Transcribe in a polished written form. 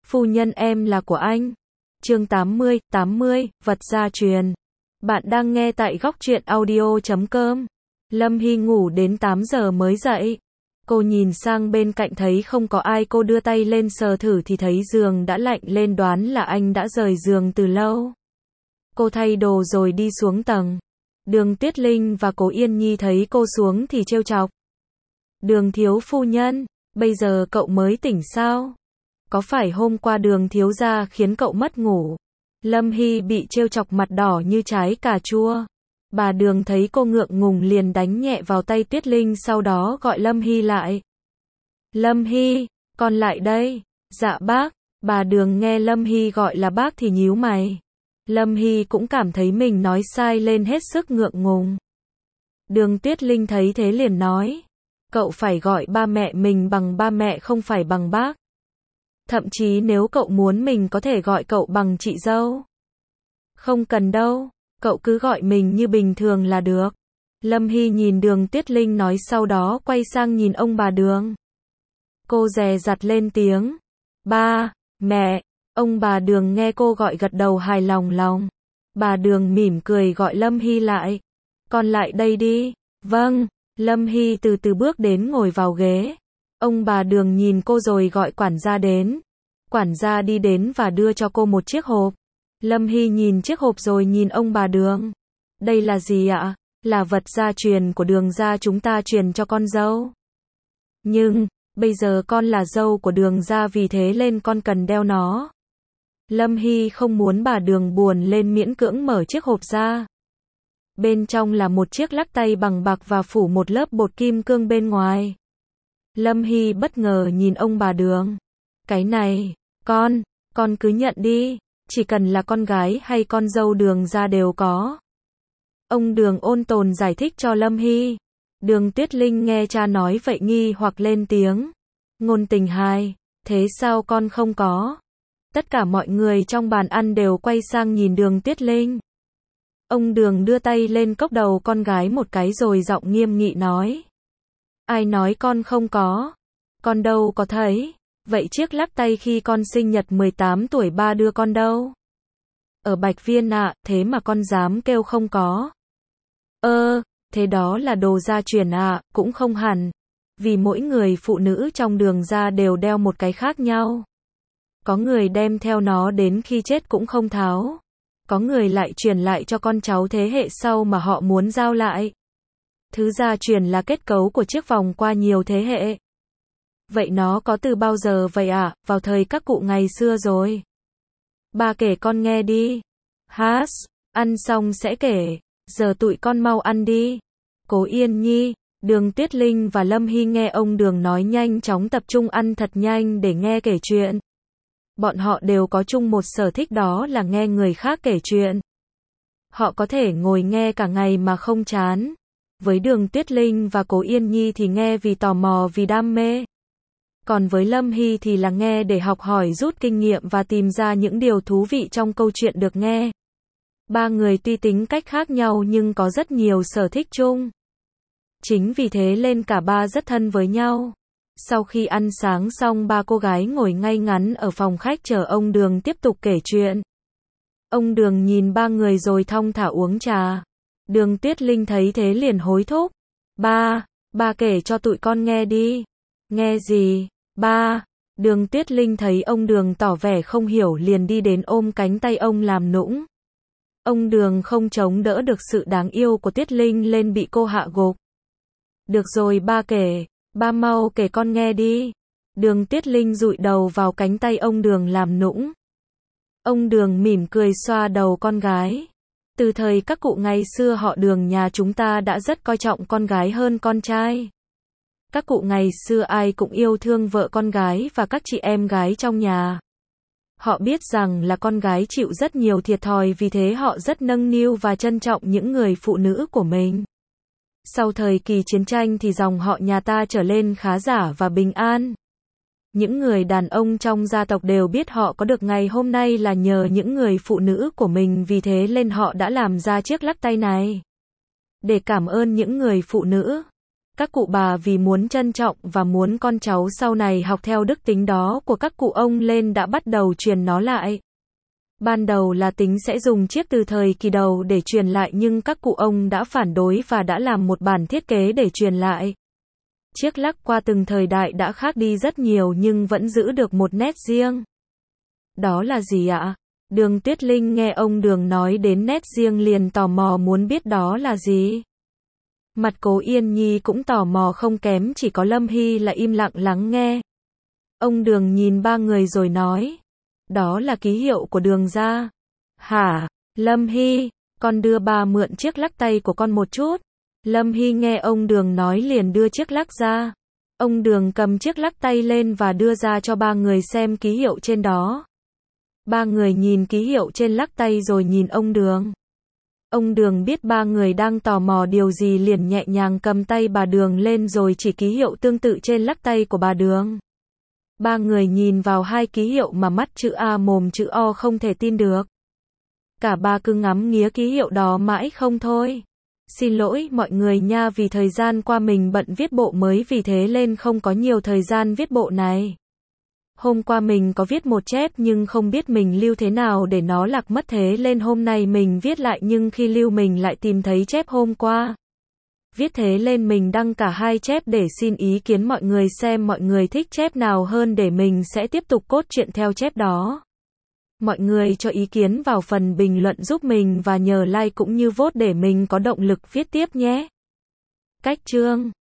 Phu nhân em là của anh. Chương 80, vật gia truyền. Bạn đang nghe tại góc truyện audio.com. Lâm Hy ngủ đến 8 giờ mới dậy. Cô nhìn sang bên cạnh thấy không có ai, cô đưa tay lên sờ thử thì thấy giường đã lạnh lên, đoán là anh đã rời giường từ lâu. Cô thay đồ rồi đi xuống tầng. Đường Tuyết Linh và Cố Yên Nhi thấy cô xuống thì trêu chọc. Đường thiếu phu nhân, bây giờ cậu mới tỉnh sao? Có phải hôm qua Đường thiếu gia khiến cậu mất ngủ? Lâm Hy bị trêu chọc mặt đỏ như trái cà chua. Bà Đường thấy cô ngượng ngùng liền đánh nhẹ vào tay Tuyết Linh, sau đó gọi Lâm Hy lại. Lâm Hy, con lại đây. Dạ bác. Bà Đường nghe Lâm Hy gọi là bác thì nhíu mày. Lâm Hy cũng cảm thấy mình nói sai lên, hết sức ngượng ngùng. Đường Tuyết Linh thấy thế liền nói. Cậu phải gọi ba mẹ mình bằng ba mẹ, không phải bằng bác. Thậm chí nếu cậu muốn mình có thể gọi cậu bằng chị dâu. Không cần đâu, cậu cứ gọi mình như bình thường là được. Lâm Hy nhìn Đường Tuyết Linh nói, sau đó quay sang nhìn ông bà Đường. Cô dè dặt lên tiếng. Ba, mẹ. Ông bà Đường nghe cô gọi gật đầu hài lòng. Bà Đường mỉm cười gọi Lâm Hy lại. Con lại đây đi. Vâng. Lâm Hy từ từ bước đến ngồi vào ghế. Ông bà Đường nhìn cô rồi gọi quản gia đến. Quản gia đi đến và đưa cho cô một chiếc hộp. Lâm Hy nhìn chiếc hộp rồi nhìn ông bà Đường. Đây là gì ạ? Là vật gia truyền của Đường gia, chúng ta truyền cho con dâu. Nhưng, bây giờ con là dâu của Đường gia, vì thế nên con cần đeo nó. Lâm Hy không muốn bà Đường buồn lên, miễn cưỡng mở chiếc hộp ra. Bên trong là một chiếc lắc tay bằng bạc và phủ một lớp bột kim cương bên ngoài. Lâm Hy bất ngờ nhìn ông bà Đường. Cái này, con cứ nhận đi, chỉ cần là con gái hay con dâu Đường gia đều có. Ông Đường ôn tồn giải thích cho Lâm Hy. Đường Tuyết Linh nghe cha nói vậy nghi hoặc lên tiếng. Ngôn tình hai, thế sao con không có? Tất cả mọi người trong bàn ăn đều quay sang nhìn Đường Tuyết Linh. Ông Đường đưa tay lên cốc đầu con gái một cái rồi giọng nghiêm nghị nói. Ai nói con không có? Con đâu có thấy. Vậy chiếc lắc tay khi con sinh nhật 18 tuổi ba đưa con đâu? Ở Bạch Viên ạ, thế mà con dám kêu không có. Thế đó là đồ gia truyền ạ, cũng không hẳn. Vì mỗi người phụ nữ trong Đường gia đều đeo một cái khác nhau. Có người đem theo nó đến khi chết cũng không tháo. Có người lại truyền lại cho con cháu thế hệ sau mà họ muốn giao lại. Thứ gia truyền là kết cấu của chiếc vòng qua nhiều thế hệ. Vậy nó có từ bao giờ vậy ạ? Vào thời các cụ ngày xưa rồi. Ba kể con nghe đi. Ăn xong sẽ kể. Giờ tụi con mau ăn đi. Cố Yên Nhi, Đường Tuyết Linh và Lâm Hy nghe ông Đường nói nhanh chóng tập trung ăn thật nhanh để nghe kể chuyện. Bọn họ đều có chung một sở thích, đó là nghe người khác kể chuyện. Họ có thể ngồi nghe cả ngày mà không chán. Với Đường Tuyết Linh và Cố Yên Nhi thì nghe vì tò mò, vì đam mê. Còn với Lâm Hy thì là nghe để học hỏi, rút kinh nghiệm và tìm ra những điều thú vị trong câu chuyện được nghe. Ba người tuy tính cách khác nhau nhưng có rất nhiều sở thích chung. Chính vì thế nên cả ba rất thân với nhau. Sau khi ăn sáng xong, ba cô gái ngồi ngay ngắn ở phòng khách chờ ông Đường tiếp tục kể chuyện. Ông Đường nhìn ba người rồi thong thả uống trà. Đường Tuyết Linh thấy thế liền hối thúc. Ba kể cho tụi con nghe đi. Nghe gì, ba? Đường Tuyết Linh thấy ông Đường tỏ vẻ không hiểu liền đi đến ôm cánh tay ông làm nũng. Ông Đường không chống đỡ được sự đáng yêu của Tuyết Linh lên bị cô hạ gục. Được rồi ba kể, ba mau kể con nghe đi. Đường Tuyết Linh dụi đầu vào cánh tay ông Đường làm nũng. Ông Đường mỉm cười xoa đầu con gái. Từ thời các cụ ngày xưa họ Đường nhà chúng ta đã rất coi trọng con gái hơn con trai. Các cụ ngày xưa ai cũng yêu thương vợ con gái và các chị em gái trong nhà. Họ biết rằng là con gái chịu rất nhiều thiệt thòi, vì thế họ rất nâng niu và trân trọng những người phụ nữ của mình. Sau thời kỳ chiến tranh thì dòng họ nhà ta trở nên khá giả và bình an. Những người đàn ông trong gia tộc đều biết họ có được ngày hôm nay là nhờ những người phụ nữ của mình, vì thế nên họ đã làm ra chiếc lắc tay này. Để cảm ơn những người phụ nữ. Các cụ bà vì muốn trân trọng và muốn con cháu sau này học theo đức tính đó của các cụ ông lên đã bắt đầu truyền nó lại. Ban đầu là tính sẽ dùng chiếc từ thời kỳ đầu để truyền lại nhưng các cụ ông đã phản đối và đã làm một bản thiết kế để truyền lại. Chiếc lắc qua từng thời đại đã khác đi rất nhiều nhưng vẫn giữ được một nét riêng. Đó là gì ạ? Đường Tuyết Linh nghe ông Đường nói đến nét riêng liền tò mò muốn biết đó là gì. Mặt Cố Yên Nhi cũng tò mò không kém, chỉ có Lâm Hy là im lặng lắng nghe. Ông Đường nhìn ba người rồi nói. Đó là ký hiệu của Đường gia. Hả? Lâm Hy, con đưa bà mượn chiếc lắc tay của con một chút. Lâm Hy nghe ông Đường nói liền đưa chiếc lắc ra. Ông Đường cầm chiếc lắc tay lên và đưa ra cho ba người xem ký hiệu trên đó. Ba người nhìn ký hiệu trên lắc tay rồi nhìn ông Đường. Ông Đường biết ba người đang tò mò điều gì liền nhẹ nhàng cầm tay bà Đường lên rồi chỉ ký hiệu tương tự trên lắc tay của bà Đường. Ba người nhìn vào hai ký hiệu mà mắt chữ A mồm chữ O không thể tin được. Cả ba cứ ngắm nghía ký hiệu đó mãi không thôi. Xin lỗi mọi người nha, vì thời gian qua mình bận viết bộ mới vì thế nên không có nhiều thời gian viết bộ này. Hôm qua mình có viết một chép nhưng không biết mình lưu thế nào để nó lạc mất thế nên hôm nay mình viết lại nhưng khi lưu mình lại tìm thấy chép hôm qua. Viết thế nên mình đăng cả hai chép để xin ý kiến mọi người xem mọi người thích chép nào hơn để mình sẽ tiếp tục cốt truyện theo chép đó. Mọi người cho ý kiến vào phần bình luận giúp mình và nhờ like cũng như vote để mình có động lực viết tiếp nhé. Cách chương